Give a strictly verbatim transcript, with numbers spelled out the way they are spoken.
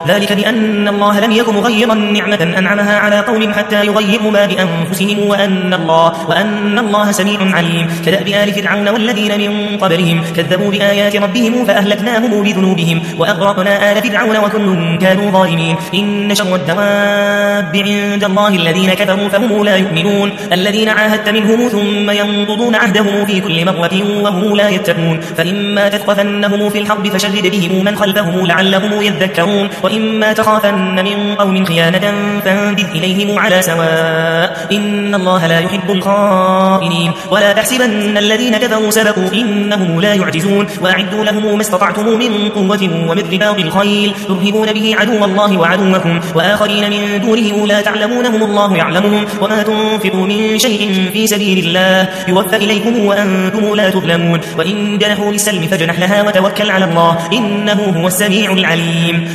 ذلك بأن الله لم يكن مغيرا نعمة أنعمها على قوم حتى يغيروا ما بأنفسهم وأن الله, وأن الله سميع عليم. كدأب آل فرعون والذين من قبلهم كذبوا بآيات ربهم فأهلكناهم بذنوبهم وأغرقنا آل فرعون وكل كانوا ظالمين. إن شر الدواب عند الله الذين كفروا فهم لا يؤمنون الذين عاهدت منهم ثم ينقضون عهدهم في كل مرة وهم لا يتقون. فإما تثقفنهم في الحرب فشرد بهم من خلفهم لعلهم يذكرون وإما تخافن من قوم خيانة فانبذ إليهم على سواء إن الله لا يحب الخائنين. ولا تحسبن الذين كفروا سبقوا إنهم لا يعجزون وأعدوا لهم ما استطعتم من قوة ومن رباط الخيل ترهبون به عدو الله وعدوكم وآخرين من دونهم لا تعلمونهم الله يعلمهم وما تنفقوا من شيء في سبيل الله يوفى إليكم وأنتم لا تظلمون. وإن جنحوا للسلم فاجنح لها وتوكل على الله إنه هو السميع العليم.